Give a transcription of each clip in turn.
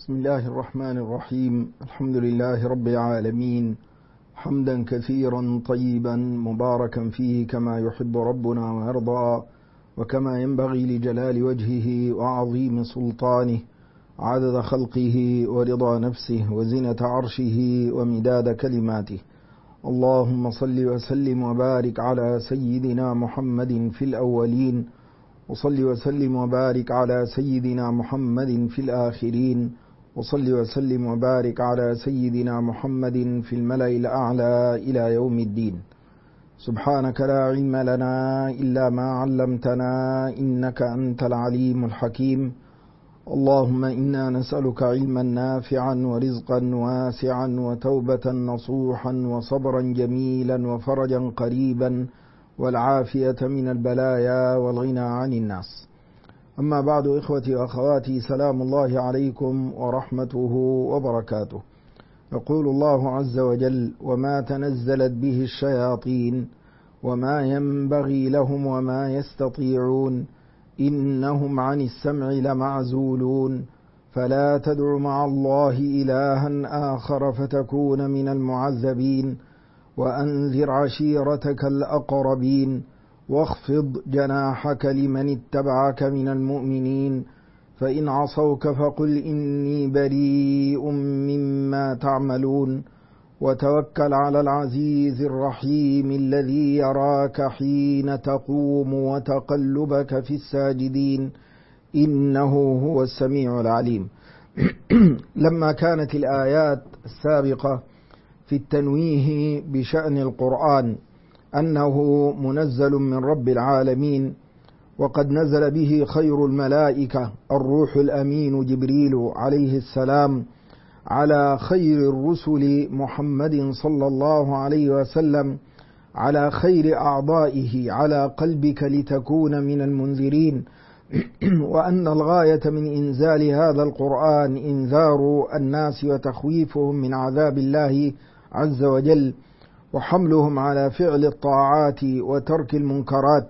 بسم الله الرحمن الرحيم. الحمد لله رب العالمين، حمدا كثيرا طيبا مباركا فيه كما يحب ربنا ويرضى، وكما ينبغي لجلال وجهه وعظيم سلطانه، عدد خلقه ورضا نفسه وزنة عرشه ومداد كلماته. اللهم صل وسلم وبارك على سيدنا محمد في الأولين، وصل وسلم وبارك على سيدنا محمد في الآخرين، وصل وسلم وبارك على سيدنا محمد في الملأ الأعلى إلى يوم الدين. سبحانك لا علم لنا إلا ما علمتنا إنك أنت العليم الحكيم. اللهم إنا نسألك علما نافعا ورزقا واسعا وتوبة نصوحا وصبرا جميلا وفرجا قريبا والعافية من البلايا والغنى عن الناس. أما بعد، إخوتي وأخواتي، سلام الله عليكم ورحمته وبركاته. يقول الله عز وجل: وما تنزلت به الشياطين وما ينبغي لهم وما يستطيعون إنهم عن السمع لمعزولون فلا تدع مع الله إلها آخر فتكون من المعذبين وأنذر عشيرتك الأقربين واخفض جناحك لمن اتبعك من المؤمنين فإن عصوك فقل إني بريء مما تعملون وتوكل على العزيز الرحيم الذي يراك حين تقوم وتقلبك في الساجدين إنه هو السميع العليم. لما كانت الآيات السابقة في التنويه بشأن القرآن أنه منزل من رب العالمين، وقد نزل به خير الملائكة الروح الأمين جبريل عليه السلام على خير الرسل محمد صلى الله عليه وسلم، على خير أعضائه على قلبك لتكون من المنذرين، وأن الغاية من إنزال هذا القرآن إنذار الناس وتخويفهم من عذاب الله عز وجل، وحملهم على فعل الطاعات وترك المنكرات،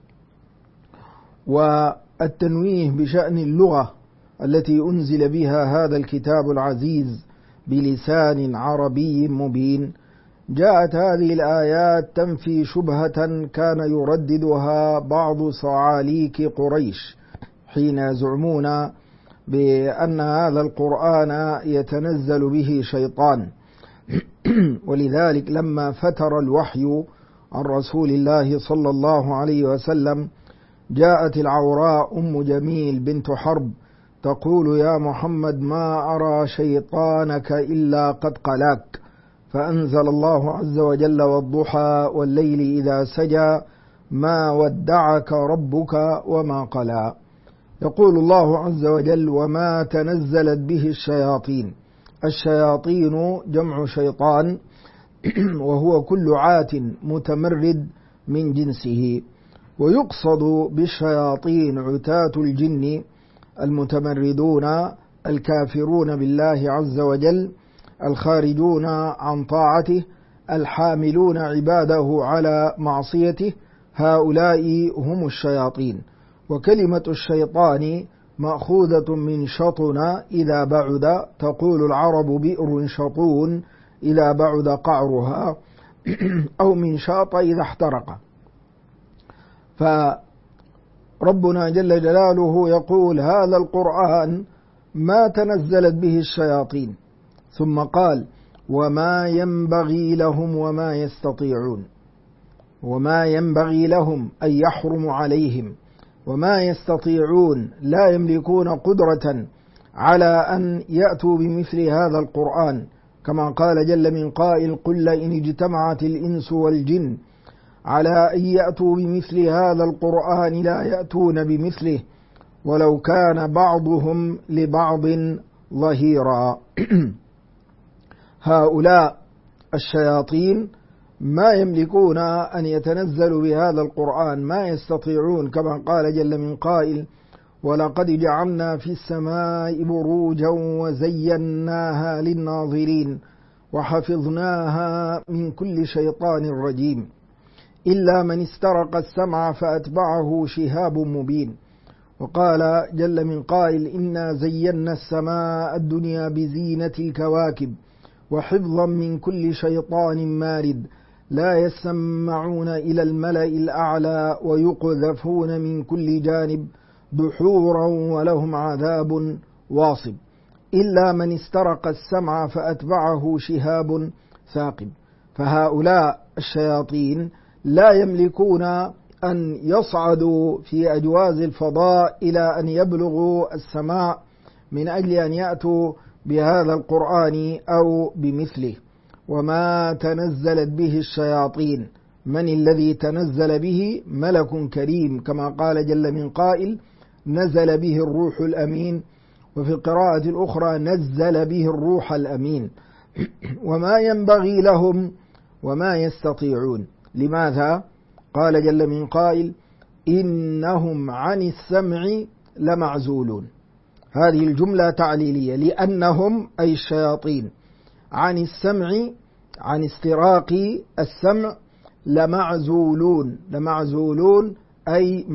والتنويه بشأن اللغة التي أنزل بها هذا الكتاب العزيز بلسان عربي مبين. جاءت هذه الآيات تنفي شبهة كان يرددها بعض صعاليك قريش حين يزعمون بأن هذا القرآن يتنزل به شيطان. ولذلك لما فتر الوحي عن رسول الله صلى الله عليه وسلم جاءت العوراء أم جميل بنت حرب تقول: يا محمد ما أرى شيطانك إلا قد قلاك، فأنزل الله عز وجل: والضحى والليل إذا سجى ما ودعك ربك وما قلى. يقول الله عز وجل: وما تنزلت به الشياطين. الشياطين جمع شيطان، وهو كل عات متمرد من جنسه، ويقصد بالشياطين عتاة الجن المتمردون الكافرون بالله عز وجل الخارجون عن طاعته الحاملون عباده على معصيته، هؤلاء هم الشياطين. وكلمة الشيطان مأخوذة من شطن إذا بعد، تقول العرب بئر شطون إذا بعد قعرها، أو من شاط إذا احترق. فربنا جل جلاله يقول: هذا القرآن ما تنزلت به الشياطين، ثم قال: وما ينبغي لهم وما يستطيعون. وما ينبغي لهم أي يحرم عليهم، وما يستطيعون لا يملكون قدرة على أن يأتوا بمثل هذا القرآن، كما قال جل من قائل: قل إن اجتمعت الإنس والجن على أن يأتوا بمثل هذا القرآن لا يأتون بمثله ولو كان بعضهم لبعض ظهيرا. هؤلاء الشياطين ما يملكون أن يتنزلوا بهذا القرآن، ما يستطيعون، كما قال جل من قائل: ولقد جعلنا في السماء بروجا وزيناها للناظرين وحفظناها من كل شيطان رجيم إلا من استرق السمع فأتبعه شهاب مبين. وقال جل من قائل إنا زينا السماء الدنيا بزينة الكواكب وحفظا من كل شيطان مارد لا يسمعون إلى الملأ الأعلى ويقذفون من كل جانب دحورا ولهم عذاب واصب إلا من استرق السمع فأتبعه شهاب ثاقب. فهؤلاء الشياطين لا يملكون أن يصعدوا في أجواز الفضاء إلى أن يبلغوا السماء من أجل أن يأتوا بهذا القرآن أو بمثله. وما تنزلت به الشياطين، من الذي تنزل به؟ ملك كريم، كما قال جل من قائل نزل به الروح الأمين، وفي القراءة الأخرى نزل به الروح الأمين. وما ينبغي لهم وما يستطيعون. لماذا؟ قال جل من قائل إنهم عن السمع لمعزولون. هذه الجملة تعليلية، لأنهم أي الشياطين عن السمع، عن استراق السمع لمعزولون. لمعزولون أي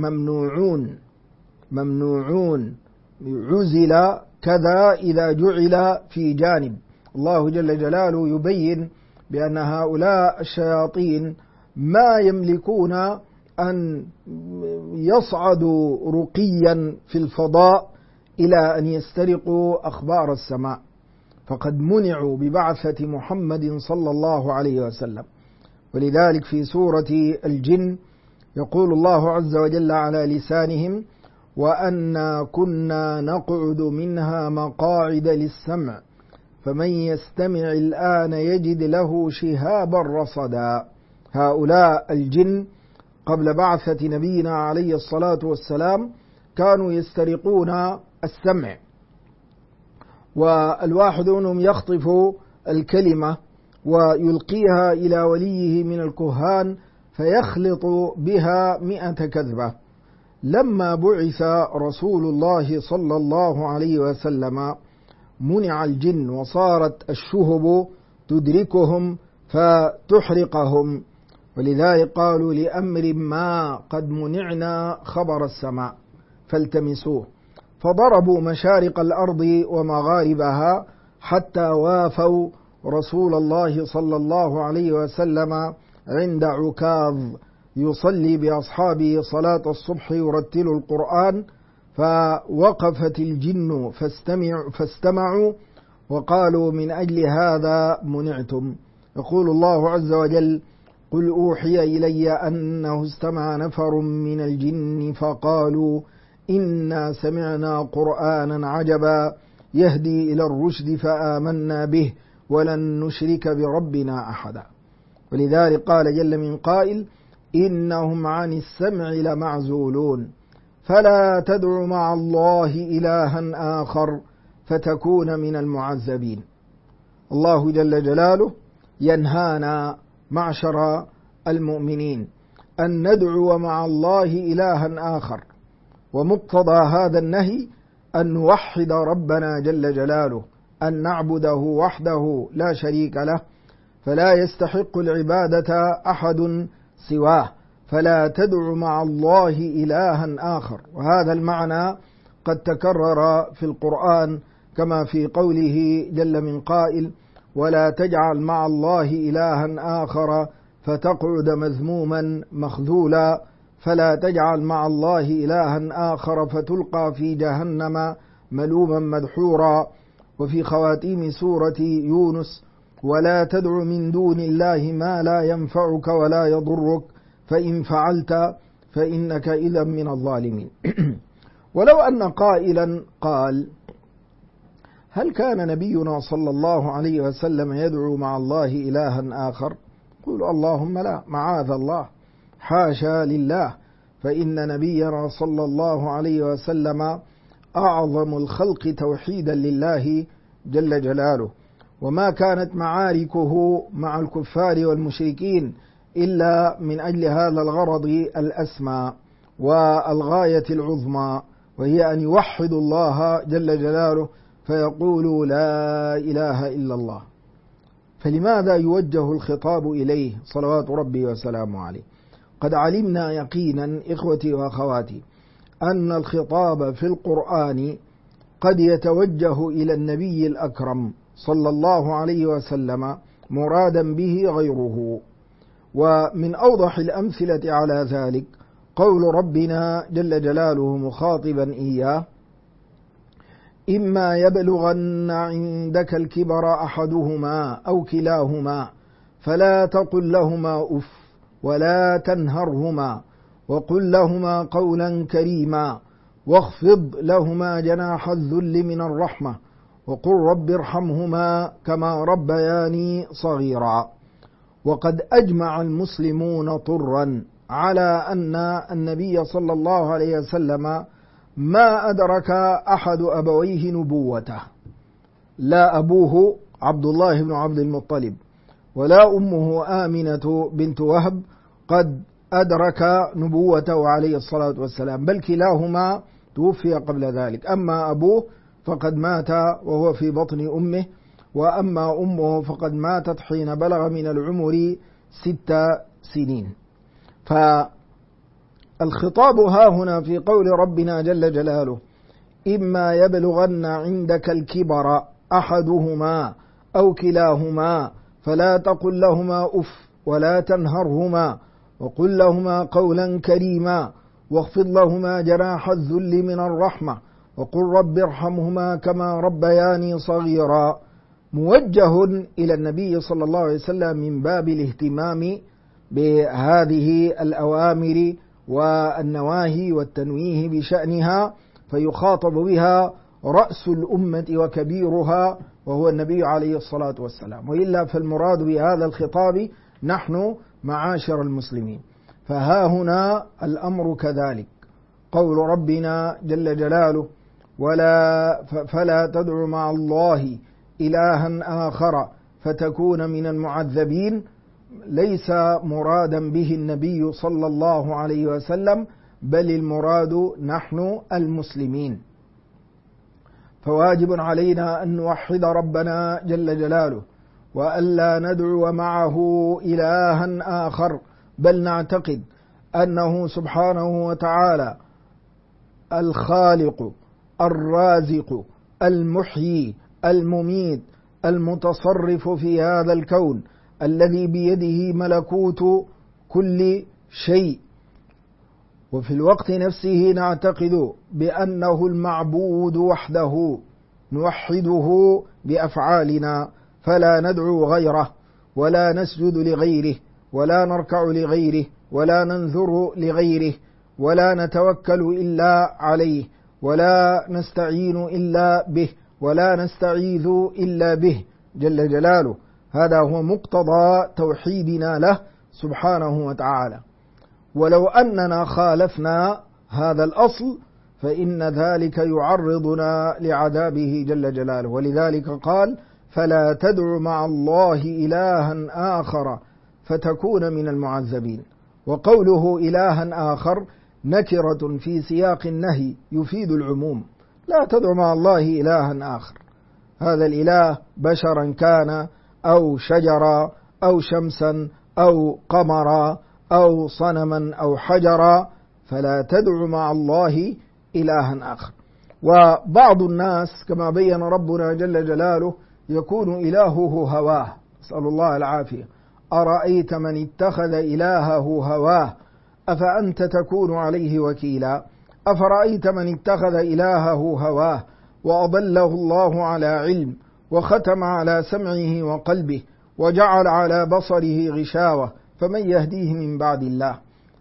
ممنوعون. عزل كذا إذا جعل في جانب. الله جل جلاله يبين بأن هؤلاء الشياطين ما يملكون أن يصعدوا رقيا في الفضاء إلى أن يسترقوا أخبار السماء، فقد منعوا ببعثة محمد صلى الله عليه وسلم. ولذلك في سورة الجن يقول الله عز وجل على لسانهم وأنا كنا نقعد منها مقاعد للسمع فمن يستمع الآن يجد له شهابا رصدا. هؤلاء الجن قبل بعثة نبينا عليه الصلاة والسلام كانوا يسترقون السمع، والواحد منهم يخطف الكلمة ويلقيها إلى وليه من الكهان فيخلط بها 100 كذبة. لما بعث رسول الله صلى الله عليه وسلم منع الجن وصارت الشهب تدركهم فتحرقهم، ولذلك قالوا لأمر ما قد منعنا خبر السماء فالتمسوه، فضربوا مشارق الأرض ومغاربها حتى وافوا رسول الله صلى الله عليه وسلم عند عكاظ يصلي بأصحابه صلاة الصبح يرتل القرآن، فوقفت الجن فاستمعوا وقالوا من أجل هذا منعتم. يقول الله عز وجل قل أوحي إلي أنه استمع نفر من الجن فقالوا إنا سمعنا قرآنا عجبا يهدي إلى الرشد فآمنا به ولن نشرك بربنا أحدا. ولذلك قال جل من قائل إنهم عن السمع لمعزولون فلا تدع مع الله إلها آخر فتكون من المعذبين. الله جل جلاله ينهانا معشر المؤمنين أن ندعو مع الله إلها آخر، ومقتضى هذا النهي أن نوحد ربنا جل جلاله، أن نعبده وحده لا شريك له، فلا يستحق العبادة أحد سواه، فلا تدع مع الله إلها آخر. وهذا المعنى قد تكرر في القرآن كما في قوله جل من قائل ولا تجعل مع الله إلها آخر فتقعد مذموما مخذولا، فلا تجعل مع الله إلها آخر فتلقى في جهنم ملوما مدحورا. وفي خواتيم سورة يونس ولا تدع من دون الله ما لا ينفعك ولا يضرك فإن فعلت فإنك إذا من الظالمين. ولو أن قائلا قال هل كان نبينا صلى الله عليه وسلم يدعو مع الله إلها آخر؟ قل اللهم لا، معاذ الله، حاشا لله، فإن نبينا صلى الله عليه وسلم أعظم الخلق توحيدا لله جل جلاله، وما كانت معاركه مع الكفار والمشركين إلا من أجل هذا الغرض الأسمى والغاية العظمى، وهي أن يوحدوا الله جل جلاله فيقولوا لا إله إلا الله. فلماذا يوجه الخطاب إليه صلوات ربي وسلامه عليه؟ قد علمنا يقينا إخوتي وأخواتي أن الخطاب في القرآن قد يتوجه إلى النبي الأكرم صلى الله عليه وسلم مرادا به غيره. ومن أوضح الأمثلة على ذلك قول ربنا جل جلاله مخاطبا إياه: إما يبلغن عندك الكبر أحدهما أو كلاهما فلا تقل لهما أف ولا تنهرهما وقل لهما قولا كريما واخفض لهما جناح الذل من الرحمة وقل رب ارحمهما كما ربياني صغيرا. وقد أجمع المسلمون طرا على أن النبي صلى الله عليه وسلم ما أدرك أحد أبويه نبوته، لا أبوه عبد الله بن عبد المطلب ولا أمه آمنة بنت وهب قد أدرك نبوته عليه الصلاة والسلام، بل كلاهما توفي قبل ذلك. أما أبوه فقد مات وهو في بطن أمه، وأما أمه فقد ماتت حين بلغ من العمر 6 سنين. فالخطاب ها هنا في قول ربنا جل جلاله: إما يبلغن عندك الكبر أحدهما أو كلاهما فلا تقل لهما أف ولا تنهرهما وقل لهما قولا كريما واخفض لهما جناح الذل من الرحمة وقل رب ارحمهما كما ربياني صغيرا، موجه إلى النبي صلى الله عليه وسلم من باب الاهتمام بهذه الأوامر والنواهي والتنويه بشأنها، فيخاطب بها رأس الأمة وكبيرها وهو النبي عليه الصلاة والسلام، وإلا فالمراد بهذا الخطاب نحن معاشر المسلمين. فها هنا الأمر كذلك، قول ربنا جل جلاله: فلا تدع مع الله إلها آخر فتكون من المعذبين، ليس مرادا به النبي صلى الله عليه وسلم، بل المراد نحن المسلمين. فواجب علينا أن نوحد ربنا جل جلاله وألا ندعو معه إلها آخر، بل نعتقد أنه سبحانه وتعالى الخالق الرازق المحيي المميت المتصرف في هذا الكون الذي بيده ملكوت كل شيء. وفي الوقت نفسه نعتقد بأنه المعبود وحده، نوحده بأفعالنا، فلا ندعو غيره ولا نسجد لغيره ولا نركع لغيره ولا ننذر لغيره ولا نتوكل إلا عليه ولا نستعين إلا به ولا نستعيذ إلا به جل جلاله. هذا هو مقتضى توحيدنا له سبحانه وتعالى. ولو أننا خالفنا هذا الأصل فإن ذلك يعرضنا لعذابه جل جلاله، ولذلك قال: فلا تدع مع الله إلها آخر فتكون من المعذبين. وقوله إلها آخر نكرة في سياق النهي يفيد العموم، لا تدع مع الله إلها آخر، هذا الإله بشرا كان أو شجرا أو شمسا أو قمرا أو صنما أو حجرا، فلا تدع مع الله إلها آخر. وبعض الناس كما بين ربنا جل جلاله يكون إلهه هواه، نسأل الله العافية: أرأيت من اتخذ إلهه هواه أفأنت تكون عليه وكيلا؟ أفرأيت من اتخذ إلهه هواه وأضله الله على علم وختم على سمعه وقلبه وجعل على بصره غشاوة فمن يهديه من بعد الله؟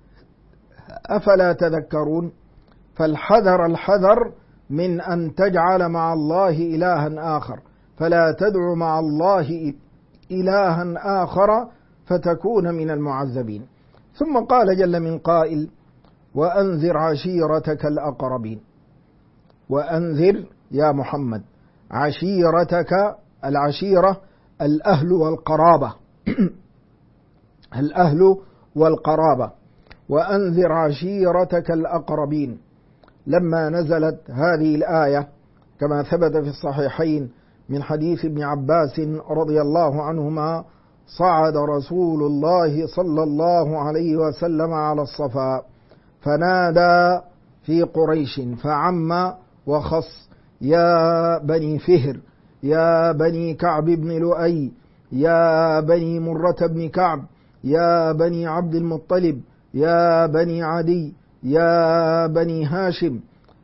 أفلا تذكرون؟ فالحذر من أن تجعل مع الله إلها آخر، فلا تدع مع الله إلها آخر فتكون من المعذبين. ثم قال جل من قائل: وأنذر عشيرتك الأقربين. وأنذر يا محمد عشيرتك، العشيرة الأهل والقرابة الأهل والقرابة. وأنذر عشيرتك الأقربين. لما نزلت هذه الآية كما ثبت في الصحيحين من حديث ابن عباس رضي الله عنهما: صعد رسول الله صلى الله عليه وسلم على الصفا فنادى في قريش فعم وخص: يا بني فهر، يا بني كعب بن لؤي، يا بني مرة بن كعب، يا بني عبد المطلب، يا بني عدي، يا بني هاشم.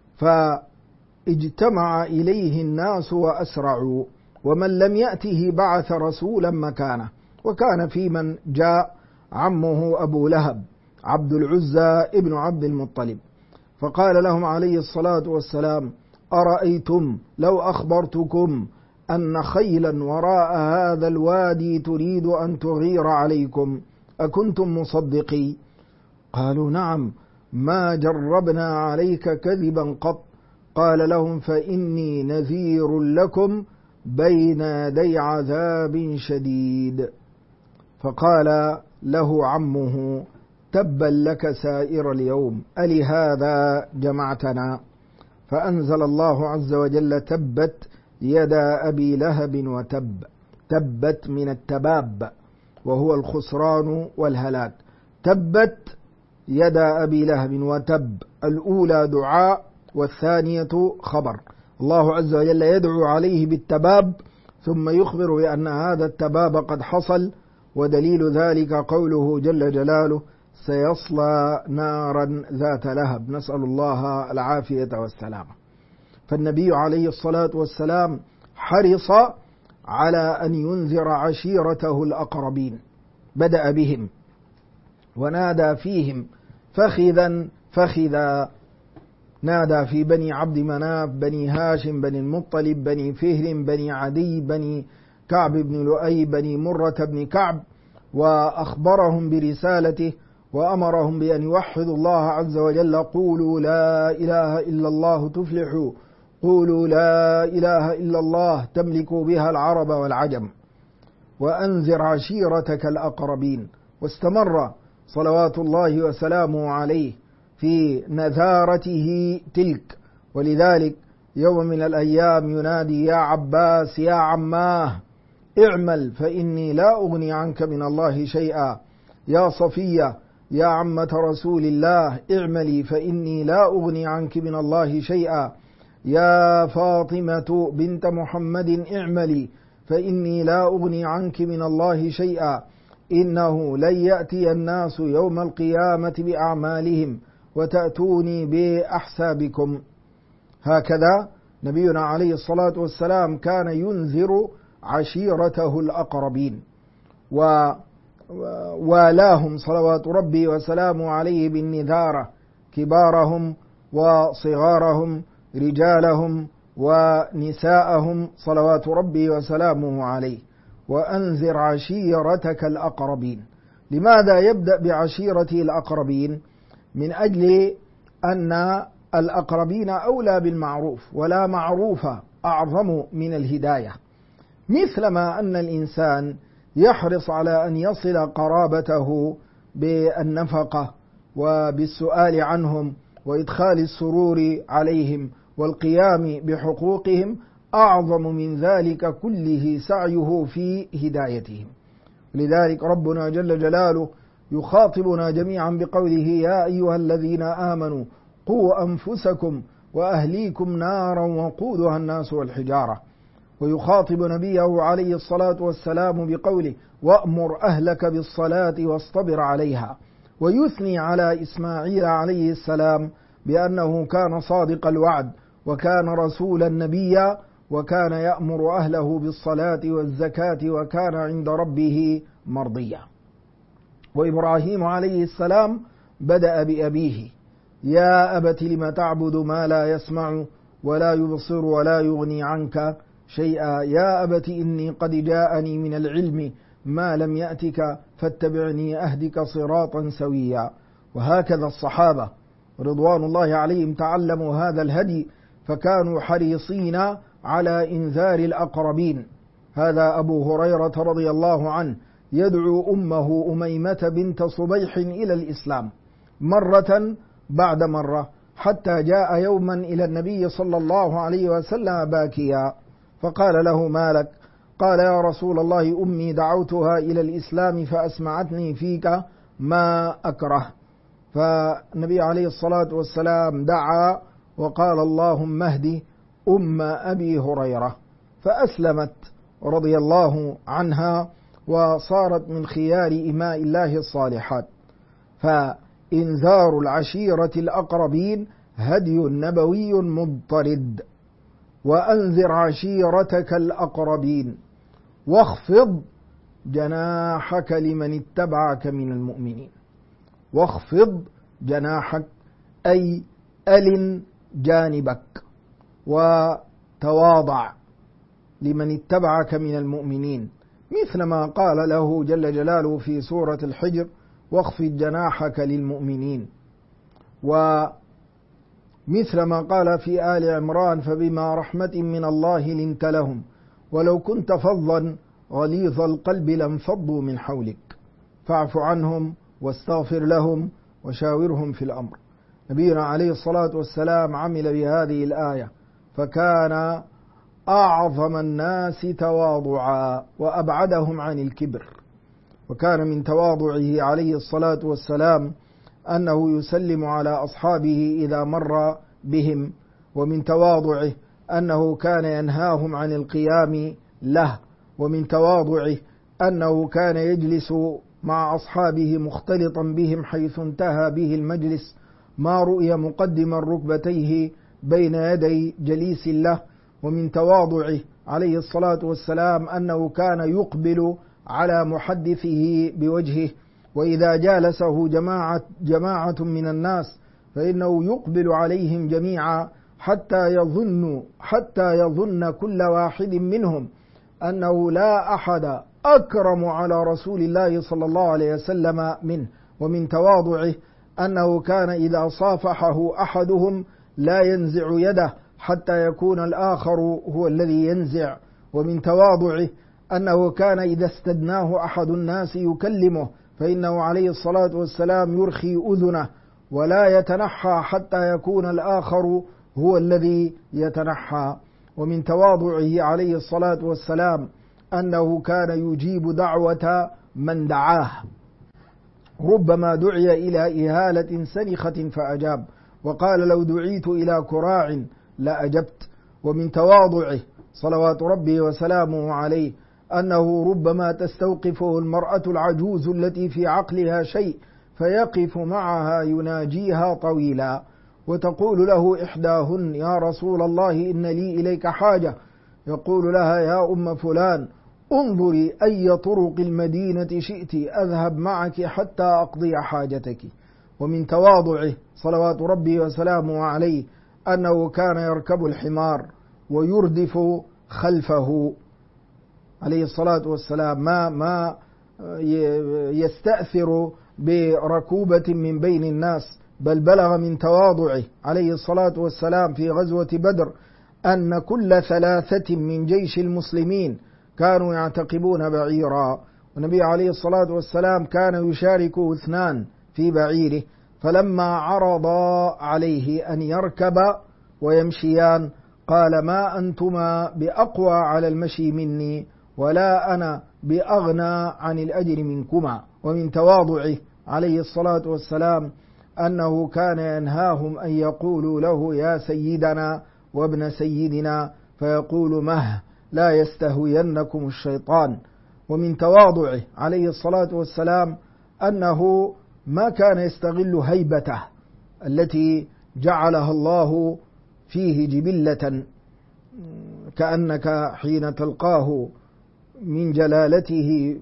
فاجتمع إليه الناس وأسرعوا، ومن لم يأته بعث رسولا مكانه. وكان في من جاء عمه أبو لهب عبد العزى ابن عبد المطلب، فقال لهم عليه الصلاة والسلام: أرأيتم لو أخبرتكم أن خيلا وراء هذا الوادي تريد أن تغير عليكم أكنتم مصدقي؟ قالوا: نعم، ما جربنا عليك كذبا قط. قال لهم: فإني نذير لكم بين يدي عذاب شديد. فقال له عمه: تبا لك سائر اليوم، ألهذا جمعتنا؟ فأنزل الله عز وجل: تبت يدا أبي لهب وتب. تبت من التباب وهو الخسران والهلاك. تبت يدا أبي لهب وتب، الأولى دعاء والثانية خبر. الله عز وجل يدعو عليه بالتباب ثم يخبر بأن هذا التباب قد حصل، ودليل ذلك قوله جل جلاله: سيصلى نارا ذات لهب. نسأل الله العافية والسلامة. فالنبي عليه الصلاة والسلام حرص على أن ينذر عشيرته الأقربين، بدأ بهم ونادى فيهم فخذا فخذا، نادى في بني عبد مناف، بني هاشم، بني المطلب، بني فهر، بني عدي، بني كعب بن لؤي، بني مرة بن كعب، وأخبرهم برسالته وأمرهم بأن يوحدوا الله عز وجل. قولوا لا إله إلا الله تفلحوا، قولوا لا إله إلا الله تملكوا بها العرب والعجم، وأنذر عشيرتك الأقربين. واستمر صلوات الله وسلامه عليه في نذارته تلك. ولذلك يوم من الأيام ينادي: يا عباس يا عماه اعمل فإني لا أغني عنك من الله شيئا، يا صفية يا عمة رسول الله اعملي فإني لا أغني عنك من الله شيئا، يا فاطمة بنت محمد اعملي فإني لا أغني عنك من الله شيئا، إنه لن يأتي الناس يوم القيامة بأعمالهم وتأتوني بأحسابكم. هكذا نبينا عليه الصلاة والسلام كان ينذر عشيرته الأقربين، ووالاهم صلوات ربي وسلامه عليه بالنذارة، كبارهم وصغارهم، رجالهم ونساءهم، صلوات ربي وسلامه عليه. وأنذر عشيرتك الأقربين. لماذا يبدأ بعشيرته الأقربين؟ من أجل أن الأقربين أولى بالمعروف، ولا معروف أعظم من الهداية. مثلما أن الإنسان يحرص على أن يصل قرابته بالنفقة وبالسؤال عنهم وإدخال السرور عليهم والقيام بحقوقهم، أعظم من ذلك كله سعيه في هدايتهم. لذلك ربنا جل جلاله يخاطبنا جميعا بقوله: يا أيها الذين آمنوا قوا أنفسكم وأهليكم نارا وقودها الناس والحجارة. ويخاطب نبيه عليه الصلاة والسلام بقوله: وأمر أهلك بالصلاة واصطبر عليها. ويثني على إسماعيل عليه السلام بأنه كان صادق الوعد، وكان رسولا نبيا، وكان يأمر أهله بالصلاة والزكاة، وكان عند ربه مرضيا. وإبراهيم عليه السلام بدأ بأبيه: يا أبت لم تعبد ما لا يسمع ولا يبصر ولا يغني عنك شيئا، يا أبت إني قد جاءني من العلم ما لم يأتك فاتبعني أهدك صراطا سويا. وهكذا الصحابة رضوان الله عليهم تعلموا هذا الهدي، فكانوا حريصين على إنذار الأقربين. هذا أبو هريرة رضي الله عنه يدعو أمه أميمة بنت صبيح إلى الإسلام مرة بعد مرة، حتى جاء يوما إلى النبي صلى الله عليه وسلم باكيا، فقال له: ما لك؟ قال: يا رسول الله، أمي دعوتها إلى الإسلام فأسمعتني فيك ما أكره، فالنبي عليه الصلاة والسلام دعا وقال اللهم اهد أم أبي هريرة، فأسلمت رضي الله عنها وصارت من خيار إماء الله الصالحات. فإنذار العشيرة الأقربين هدي نبوي مضطرد. وأنذر عشيرتك الأقربين واخفض جناحك لمن اتبعك من المؤمنين. واخفض جناحك أي ألن جانبك وتواضع لمن اتبعك من المؤمنين، مثل ما قال له جل جلاله في سورة الحجر واخفض جناحك للمؤمنين، ومثل ما قال في آل عمران فبما رحمة من الله لنت لهم ولو كنت فظا غليظ القلب لانفضوا من حولك فاعف عنهم واستغفر لهم وشاورهم في الأمر. نبينا عليه الصلاة والسلام عمل بهذه الآية فكان أعظم الناس تواضعا وأبعدهم عن الكبر. وكان من تواضعه عليه الصلاة والسلام أنه يسلم على أصحابه إذا مر بهم، ومن تواضعه أنه كان ينهاهم عن القيام له، ومن تواضعه أنه كان يجلس مع أصحابه مختلطا بهم حيث انتهى به المجلس، ما رؤي مقدما ركبتيه بين يدي جليس له. ومن تواضعه عليه الصلاة والسلام أنه كان يقبل على محدثه بوجهه، وإذا جالسه جماعة من الناس فإنه يقبل عليهم جميعا حتى يظن كل واحد منهم أنه لا أحد أكرم على رسول الله صلى الله عليه وسلم منه. ومن تواضعه أنه كان إذا صافحه أحدهم لا ينزع يده حتى يكون الآخر هو الذي ينزع. ومن تواضعه أنه كان إذا استدناه أحد الناس يكلمه فإنه عليه الصلاة والسلام يرخي أذنه ولا يتنحى حتى يكون الآخر هو الذي يتنحى. ومن تواضعه عليه الصلاة والسلام أنه كان يجيب دعوة من دعاه، ربما دعي إلى إهالة سنخة فأجاب، وقال لو دعيت إلى كراع لأجبت. ومن تواضعه صلوات ربه وسلامه عليه أنه ربما تستوقفه المرأة العجوز التي في عقلها شيء فيقف معها يناجيها طويلا، وتقول له إحداهن يا رسول الله إن لي إليك حاجة، يقول لها يا أم فلان انظري أي طرق المدينة شئت أذهب معك حتى أقضي حاجتك. ومن تواضعه صلوات ربه وسلامه عليه أنه كان يركب الحمار ويردف خلفه عليه الصلاة والسلام، ما يستأثر بركوبة من بين الناس، بل بلغ من تواضعه عليه الصلاة والسلام في غزوة بدر أن كل 3 من جيش المسلمين كانوا يعتقبون بعيرا، والنبي عليه الصلاة والسلام كان يشاركه 2 في بعيره، فلما عرض عليه أن يركب ويمشيان قال ما أنتما بأقوى على المشي مني ولا أنا بأغنى عن الأجر منكما. ومن تواضعه عليه الصلاة والسلام أنه كان ينهاهم أن يقولوا له يا سيدنا وابن سيدنا فيقول مه لا يستهوينكم الشيطان. ومن تواضعه عليه الصلاة والسلام أنه ما كان يستغل هيبته التي جعلها الله فيه جبلة، كأنك حين تلقاه من جلالته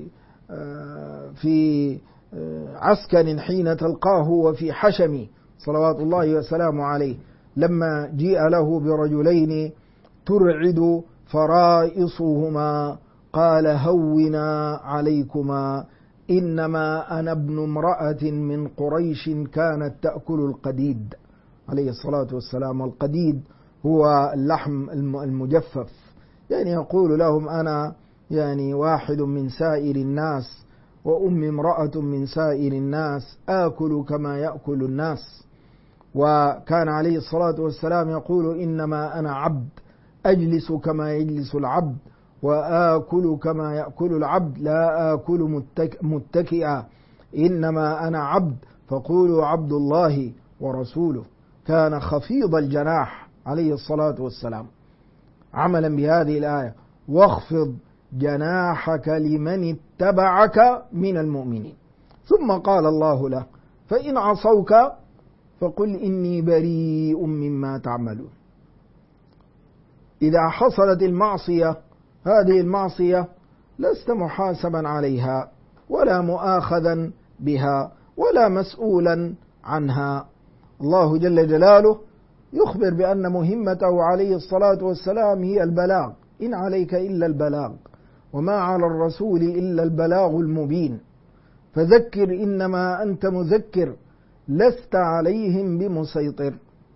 في عسكر حين تلقاه وفي حشم صلوات الله وسلامه عليه، لما جيء له برجلين ترعد فرائصهما قال هونا عليكما إنما أنا ابن امرأة من قريش كانت تأكل القديد عليه الصلاة والسلام. القديد هو اللحم المجفف، يعني يقول لهم أنا يعني واحد من سائر الناس وأمي امرأة من سائر الناس آكل كما يأكل الناس. وكان عليه الصلاة والسلام يقول إنما أنا عبد أجلس كما يجلس العبد وآكل كما يأكل العبد لا آكل متكئا، إنما أنا عبد فقولوا عبد الله ورسوله. كان خفيض الجناح عليه الصلاة والسلام عملا بهذه الآية: واخفض جناحك لمن اتبعك من المؤمنين. ثم قال الله له: فإن عصوك فقل إني بريء مما تعملون. إذا حصلت المعصية، هذه المعصية لست محاسبا عليها ولا مؤاخذا بها ولا مسؤولا عنها. الله جل جلاله يخبر بأن مهمته عليه الصلاة والسلام هي البلاغ: إن عليك إلا البلاغ وما على الرسول إلا البلاغ المبين، فذكر إنما أنت مذكر لست عليهم بمسيطر.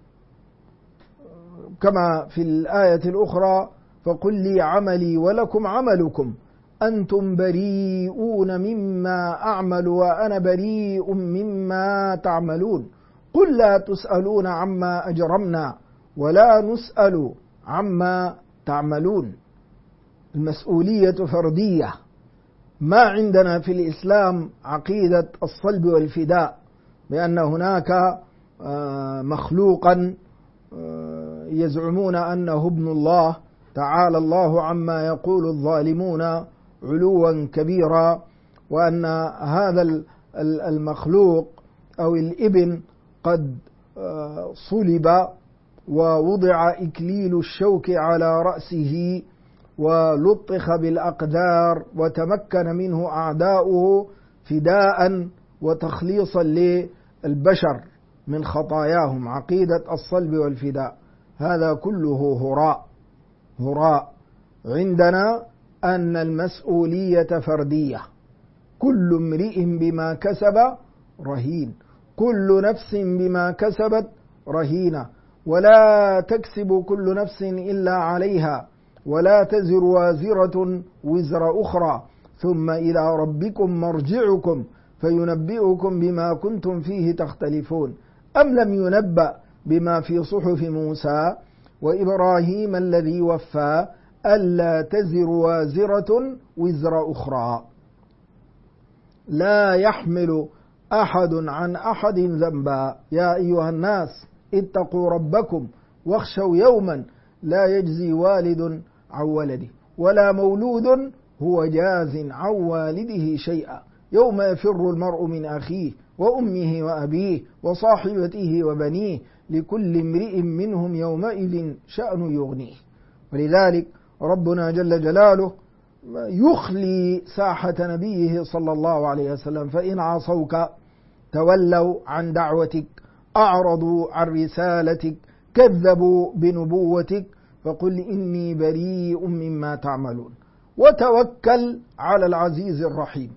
كما في الآية الأخرى: فقل لي عملي ولكم عملكم أنتم بريئون مما أعمل وأنا بريء مما تعملون قل لا تسألون عما أجرمنا ولا نسأل عما تعملون. المسؤولية فردية. ما عندنا في الإسلام عقيدة الصلب والفداء، بأن هناك مخلوقا يزعمون أنه ابن الله، تعالى الله عما يقول الظالمون علوا كبيرا، وأن هذا المخلوق أو الابن قد صلب ووضع إكليل الشوك على رأسه ولطخ بالأقدار وتمكن منه أعداؤه فداء وتخليصا للبشر من خطاياهم. عقيدة الصلب والفداء هذا كله هراء. عندنا أن المسؤولية فردية، كل امرئ بما كسب رهين، كل نفس بما كسبت رهينة، ولا تكسب كل نفس إلا عليها ولا تزر وازرة وزر أخرى ثم إلى ربكم مرجعكم فينبئكم بما كنتم فيه تختلفون. أم لم ينبأ بما في صحف موسى وإبراهيم الذي وفى ألا تزر وازرة وزر أخرى. لا يحمل أحد عن أحد ذنبا. يا أيها الناس اتقوا ربكم واخشوا يوما لا يجزي والد عن ولده ولا مولود هو جاز عن والده شيئا يوم يفر المرء من أخيه وأمه وأبيه وصاحبته وبنيه لكل امرئ منهم يومئذ شأن يغنيه. ولذلك ربنا جل جلاله يخلي ساحة نبيه صلى الله عليه وسلم: فإن عصوك تولوا عن دعوتك أعرضوا عن رسالتك كذبوا بنبوتك فقل إني بريء مما تعملون وتوكل على العزيز الرحيم.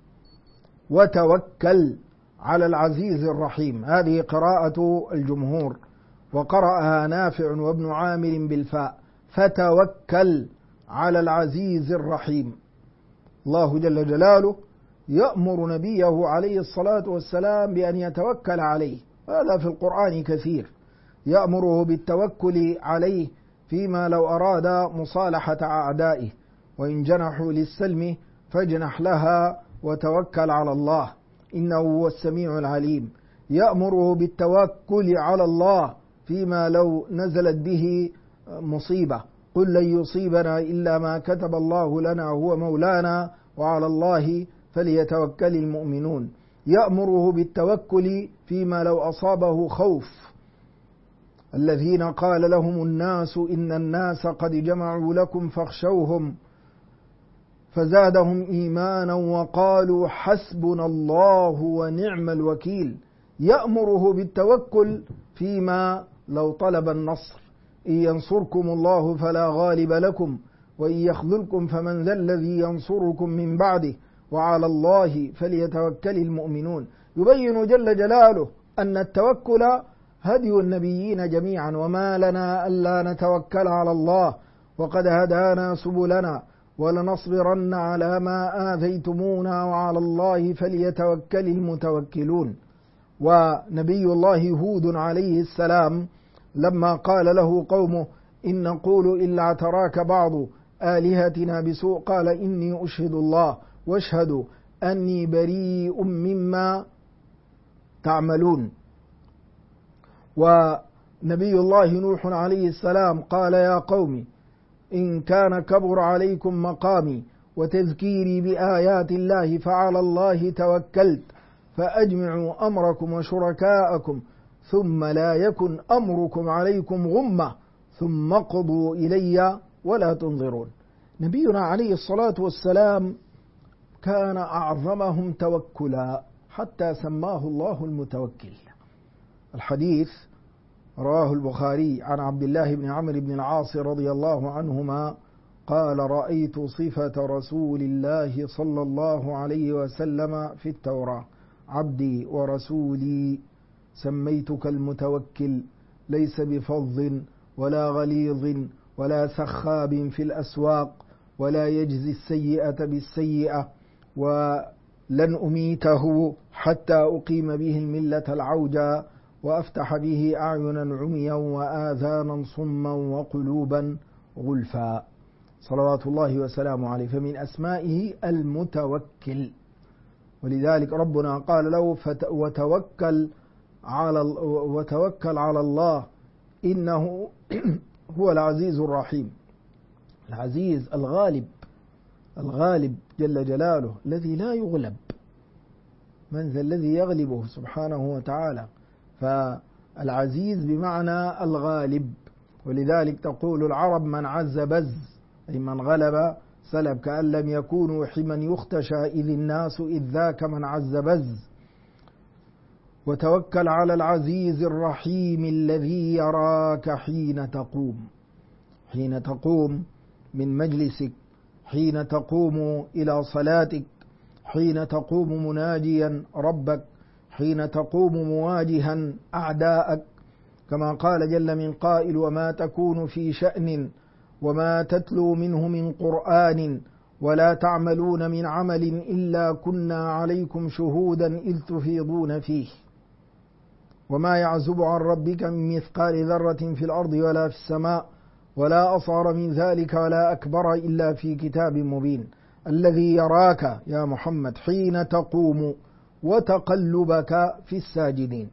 وتوكل على العزيز الرحيم، هذه قراءة الجمهور، وقرأها نافع وابن عامر بالفاء: فتوكل على العزيز الرحيم. الله جل جلاله يأمر نبيه عليه الصلاة والسلام بأن يتوكل عليه، هذا في القرآن كثير، يأمره بالتوكل عليه فيما لو أراد مصالحة أعدائه: وإن جنحوا للسلم فاجنح لها وتوكل على الله إنه هو السميع العليم. يأمره بالتوكل على الله فيما لو نزلت به مصيبة: قل لن يصيبنا إلا ما كتب الله لنا هو مولانا وعلى الله فليتوكل المؤمنون. يأمره بالتوكل فيما لو أصابه خوف: الذين قال لهم الناس إن الناس قد جمعوا لكم فاخشوهم فزادهم إيمانا وقالوا حسبنا الله ونعم الوكيل. يأمره بالتوكل فيما لو طلب النصر: إن ينصركم الله فلا غالب لكم وإن يخذلكم فمن ذا الذي ينصركم من بعده وعلى الله فليتوكل المؤمنون. يبين جل جلاله أن التوكل هدي النبيين جميعا: وما لنا ألا نتوكل على الله وقد هدانا سبلنا ولنصبرن على ما آذيتمونا وعلى الله فليتوكل المتوكلون. ونبي الله هود عليه السلام لما قال له قومه: إن نقول إلا اعتراك بعض آلهتنا بسوء قال إني أشهد الله واشهدوا أني بريء مما تعملون. ونبي الله نوح عليه السلام قال يا قوم إن كان كبر عليكم مقامي وتذكيري بآيات الله فعلى الله توكلت فأجمعوا أمركم وشركاءكم ثم لا يكن أمركم عليكم غمة ثم اقضوا إلي ولا تنظرون. نبينا عليه الصلاة والسلام كان أعظمهم توكلا حتى سماه الله المتوكل. الحديث رواه البخاري عن عبد الله بن عمرو بن العاص رضي الله عنهما قال رأيت صفة رسول الله صلى الله عليه وسلم في التوراة عبدي ورسولي سميتك المتوكل ليس بفظ ولا غليظ ولا سخاب في الأسواق ولا يجزي السيئة بالسيئة ولن أميته حتى أقيم به الملة العوجا وأفتح به أعينا عميا وآذانا صما وقلوبا غلفا صلوات الله وسلامه عليه. فمن أسمائه المتوكل، ولذلك ربنا قال له وتوكل على الله إنه هو العزيز الرحيم. العزيز الغالب جل جلاله الذي لا يغلب، من ذا الذي يغلبه سبحانه وتعالى؟ فالعزيز بمعنى الغالب، ولذلك تقول العرب من عز بز، أي من غلب سلب، كأن لم يكونوا حما يختشى إذ الناس إذ ذاك من عز بز. وتوكل على العزيز الرحيم الذي يراك حين تقوم من مجلسك، حين تقوم إلى صلاتك، حين تقوم مناجيا ربك، حين تقوم مواجها أعداءك، كما قال جل من قائل وما تكون في شأن وما تتلو منه من قرآن ولا تعملون من عمل إلا كنا عليكم شهودا إذ تفيضون فيه وما يعزب عن ربك من مثقال ذرة في الأرض ولا في السماء ولا أصغر من ذلك ولا أكبر إلا في كتاب مبين. الذي يراك يا محمد حين تقوم وتقلبك في الساجدين.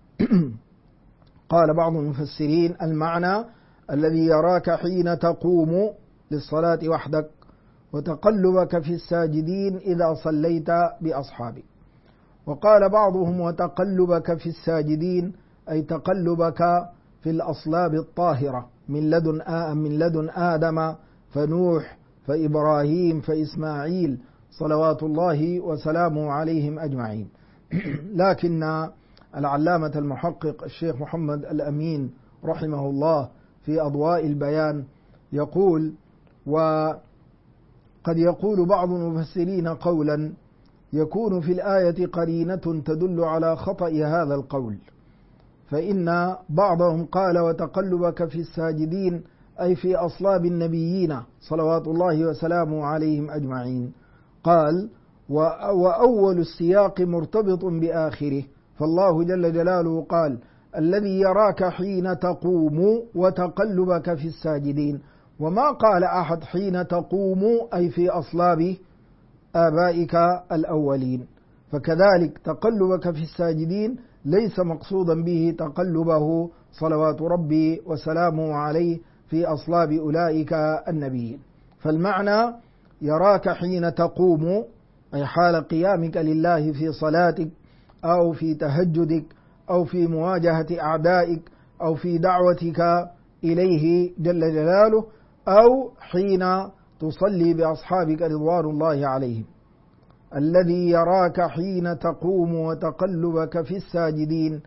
قال بعض المفسرين المعنى الذي يراك حين تقوم للصلاة وحدك وتقلبك في الساجدين إذا صليت بأصحابك. وقال بعضهم وتقلبك في الساجدين أي تقلبك في الأصلاب الطاهرة من لدن آدم فنوح فإبراهيم فإسماعيل صلوات الله وسلامه عليهم أجمعين. لكن العلامة المحقق الشيخ محمد الأمين رحمه الله في أضواء البيان يقول وقد يقول بعض المفسرين قولا يكون في الآية قرينة تدل على خطأ هذا القول، فإن بعضهم قال وتقلبك في الساجدين أي في أصلاب النبيين صلوات الله وسلامه عليهم أجمعين. قال وأول السياق مرتبط بآخره، فالله جل جلاله قال الذي يراك حين تقوم وتقلبك في الساجدين، وما قال أحد حين تقوم أي في أصلاب آبائك الأولين. فكذلك تقلبك في الساجدين ليس مقصودا به تقلبه صلوات ربي وسلامه عليه في أصلاب أولئك النبيين. فالمعنى يراك حين تقوم أي حال قيامك لله في صلاتك أو في تهجدك أو في مواجهة أعدائك أو في دعوتك إليه جل جلاله أو حين تصلي بأصحابك رضوان الله عليهم. الذي يراك حين تقوم وتقلبك في الساجدين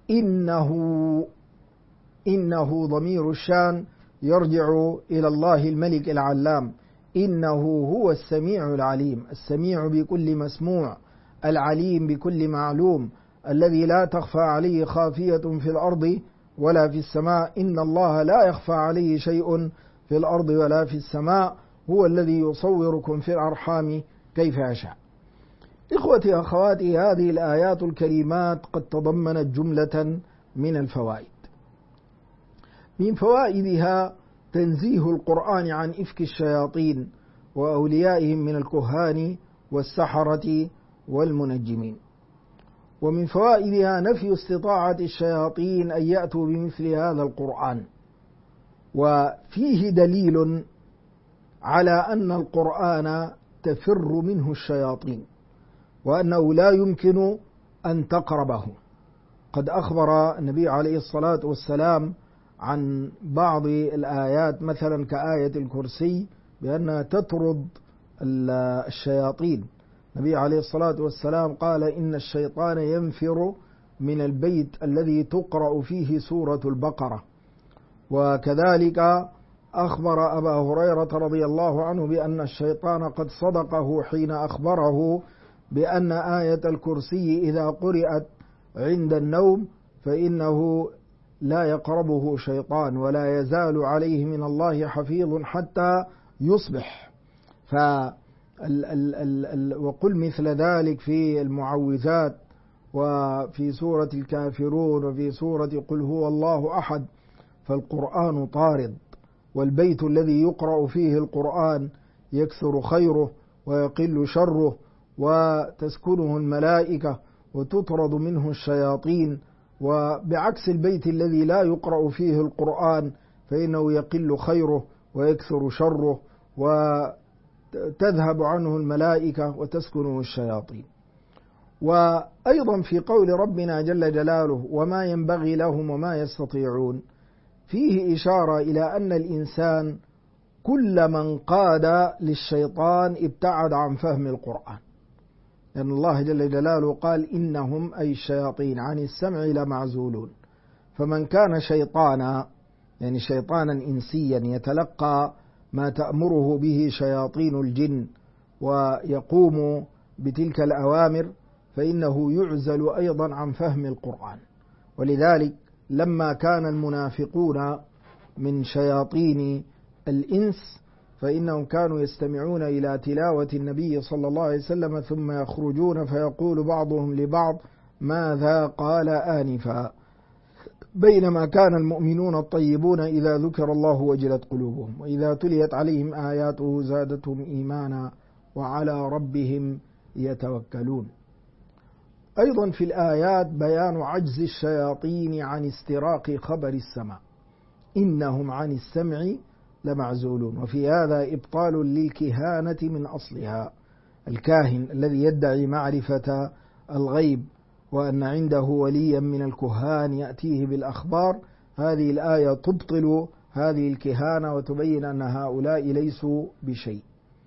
إنه ضمير الشان يرجع إلى الله الملك العلام. إنه هو السميع العليم، السميع بكل مسموع، العليم بكل معلوم، الذي لا تخفى عليه خافية في الأرض ولا في السماء. إن الله لا يخفى عليه شيء في الأرض ولا في السماء، هو الذي يصوركم في الأرحام كيف يشاء. إخوتي أخواتي، هذه الآيات الكريمات قد تضمنت جملة من الفوائد. من فوائدها تنزيه القرآن عن إفك الشياطين وأوليائهم من الكهان والسحرة والمنجمين. ومن فوائدها نفي استطاعة الشياطين أن يأتوا بمثل هذا القرآن، وفيه دليل على أن القرآن تفر منه الشياطين، وأنه لا يمكن أن تقربه. قد أخبر النبي عليه الصلاة والسلام عن بعض الآيات مثلا كآية الكرسي بأنها تطرد الشياطين. النبي عليه الصلاة والسلام قال إن الشيطان ينفر من البيت الذي تقرأ فيه سورة البقرة. وكذلك أخبر أبا هريرة رضي الله عنه بأن الشيطان قد صدقه حين أخبره بأن آية الكرسي إذا قرأت عند النوم فإنه لا يقربه شيطان ولا يزال عليه من الله حفيظ حتى يصبح. وقل مثل ذلك في المعوذات وفي سورة الكافرون وفي سورة قل هو الله أحد. فالقرآن طارد، والبيت الذي يقرأ فيه القرآن يكثر خيره ويقل شره وتسكنه الملائكة وتطرد منه الشياطين، وبعكس البيت الذي لا يقرأ فيه القرآن فإنه يقل خيره ويكثر شره وتذهب عنه الملائكة وتسكنه الشياطين. وأيضا في قول ربنا جل جلاله وما ينبغي لهم وما يستطيعون فيه إشارة إلى أن الإنسان كل من قاد للشيطان ابتعد عن فهم القرآن، لأن الله جل جلاله قال إنهم أي الشياطين عن السمع لمعزولون. فمن كان شيطانا يعني شيطانا إنسيا يتلقى ما تأمره به شياطين الجن ويقوم بتلك الأوامر فإنه يعزل أيضا عن فهم القرآن. ولذلك لما كان المنافقون من شياطين الإنس فإنهم كانوا يستمعون إلى تلاوة النبي صلى الله عليه وسلم ثم يخرجون فيقول بعضهم لبعض ماذا قال آنفا، بينما كان المؤمنون الطيبون إذا ذكر الله وجلت قلوبهم وإذا تليت عليهم آياته زادتهم إيمانا وعلى ربهم يتوكلون. أيضا في الآيات بيان عجز الشياطين عن استراق خبر السماء، إنهم عن السمع لمعزولون. وفي هذا إبطال للكهانة من أصلها، الكاهن الذي يدعي معرفة الغيب وأن عنده وليا من الكهان يأتيه بالأخبار، هذه الآية تبطل هذه الكهانة وتبين أن هؤلاء ليسوا بشيء.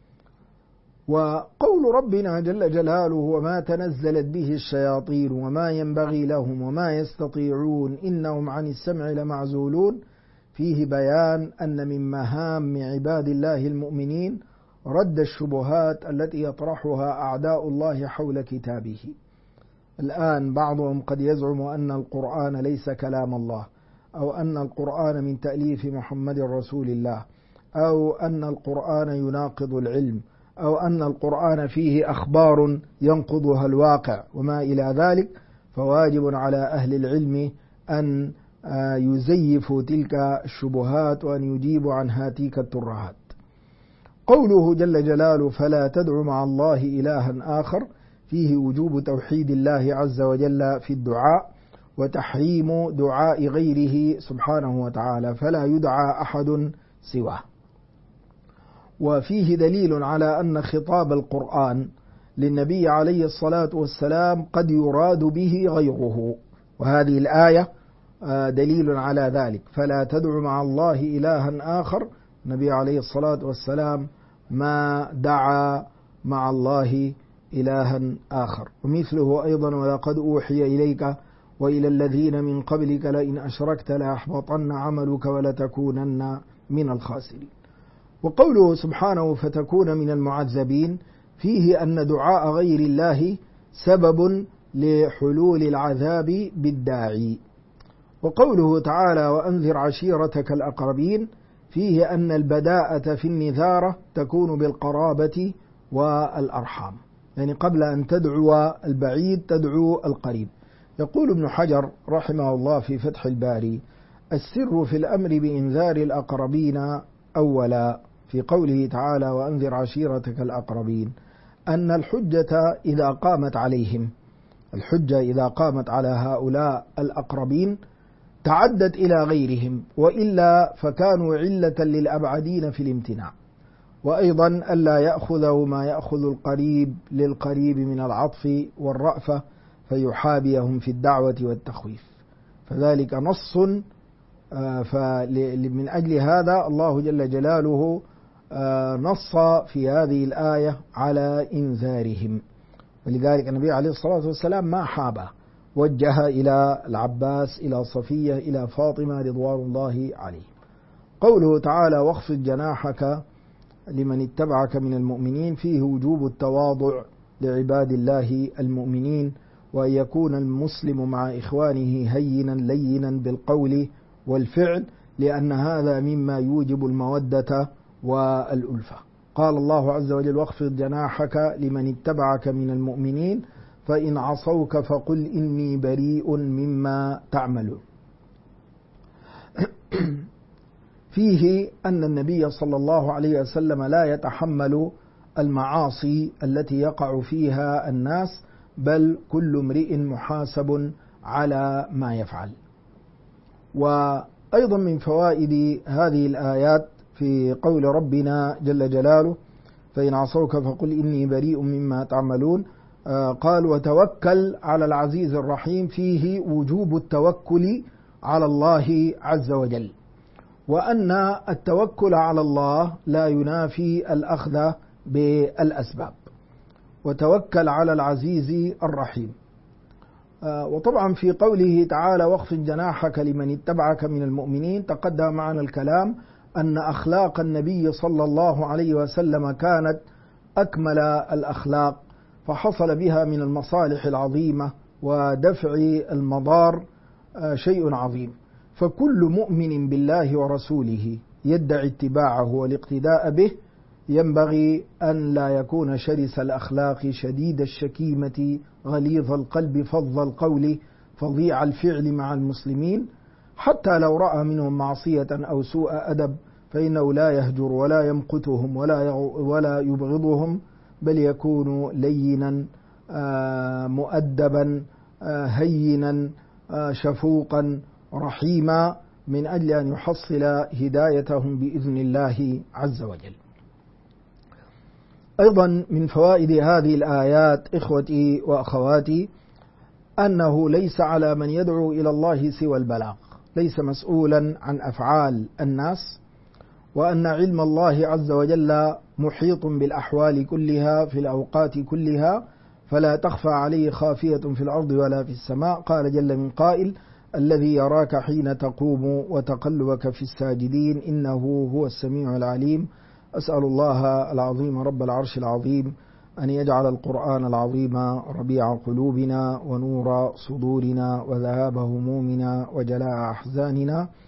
وقول ربنا جل جلاله وما تنزلت به الشياطين وما ينبغي لهم وما يستطيعون إنهم عن السمع لمعزولون فيه بيان أن من مهام عباد الله المؤمنين رد الشبهات التي يطرحها أعداء الله حول كتابه. الآن بعضهم قد يزعم أن القرآن ليس كلام الله، أو أن القرآن من تأليف محمد رسول الله، أو أن القرآن يناقض العلم، أو أن القرآن فيه أخبار ينقضها الواقع وما إلى ذلك. فواجب على أهل العلم أن يزيفوا تلك الشبهات وأن يجيبوا عن هاتيك الترهات. قوله جل جلاله فلا تدع مع الله إلها آخر فيه وجوب توحيد الله عز وجل في الدعاء وتحريم دعاء غيره سبحانه وتعالى، فلا يدعى أحد سواه. وفيه دليل على أن خطاب القرآن للنبي عليه الصلاة والسلام قد يراد به غيره، وهذه الآية دليل على ذلك. فلا تدع مع الله إلها آخر، النبي عليه الصلاة والسلام ما دعا مع الله إلها آخر. ومثله أيضا ولقد أوحي إليك وإلى الذين من قبلك لئن أشركت ليحبطن عملك ولتكونن من الخاسرين. وقوله سبحانه فتكون من المعذبين فيه أن دعاء غير الله سبب لحلول العذاب بالداعي. وقوله تعالى وأنذر عشيرتك الأقربين فيه أن البداءة في النذارة تكون بالقرابة والأرحام، يعني قبل أن تدعو البعيد تدعو القريب. يقول ابن حجر رحمه الله في فتح الباري السر في الأمر بإنذار الأقربين أولا في قوله تعالى وأنذر عشيرتك الأقربين أن الحجة إذا قامت عليهم الحجة إذا قامت على هؤلاء الأقربين تعدت إلى غيرهم، وإلا فكانوا علة للأبعدين في الامتناع. وأيضا ألا يأخذه ما يأخذ القريب للقريب من العطف والرأفة فيحابيهم في الدعوة والتخويف، فذلك نص. فمن أجل هذا الله جل جلاله نص في هذه الآية على إنذارهم، ولذلك النبي عليه الصلاة والسلام ما حابه، وجه إلى العباس، إلى صفية، إلى فاطمة رضوان الله عليهم. قوله تعالى واخفض جناحك لمن اتبعك من المؤمنين فيه وجوب التواضع لعباد الله المؤمنين، وأن يكون المسلم مع إخوانه هينا لينا بالقول والفعل، لأن هذا مما يوجب المودة والألفة. قال الله عز وجل واخفض جناحك لمن اتبعك من المؤمنين فإن عصوك فقل إني بريء مما تعملون. فيه أن النبي صلى الله عليه وسلم لا يتحمل المعاصي التي يقع فيها الناس، بل كل امرئ محاسب على ما يفعل. وأيضا من فوائد هذه الآيات في قول ربنا جل جلاله فإن عصوك فقل إني بريء مما تعملون، قال وتوكل على العزيز الرحيم، فيه وجوب التوكل على الله عز وجل، وأن التوكل على الله لا ينافي الأخذ بالأسباب، وتوكل على العزيز الرحيم. وطبعا في قوله تعالى واخفض جناحك لمن اتبعك من المؤمنين تقدم معنا الكلام أن أخلاق النبي صلى الله عليه وسلم كانت أكمل الأخلاق، فحصل بها من المصالح العظيمة ودفع المضار شيء عظيم. فكل مؤمن بالله ورسوله يدعي اتباعه والاقتداء به ينبغي أن لا يكون شرس الأخلاق شديد الشكيمة غليظ القلب فظ القول فظيع الفعل مع المسلمين، حتى لو رأى منهم معصية أو سوء أدب فإنه لا يهجر ولا يمقتهم ولا يبغضهم، بل يكون لينا مؤدبا هينا شفوقا رحيما، من أجل أن يحصل هدايتهم بإذن الله عز وجل. أيضا من فوائد هذه الآيات إخوتي وأخواتي أنه ليس على من يدعو إلى الله سوى البلاغ، ليس مسؤولا عن أفعال الناس، وأن علم الله عز وجل محيط بالأحوال كلها في الأوقات كلها، فلا تخفى عليه خافية في الأرض ولا في السماء. قال جل من قائل الذي يراك حين تقوم وتقلبك في الساجدين إنه هو السميع العليم. أسأل الله العظيم رب العرش العظيم أن يجعل القرآن العظيم ربيع قلوبنا ونور صدورنا وذهاب همومنا وجلاء أحزاننا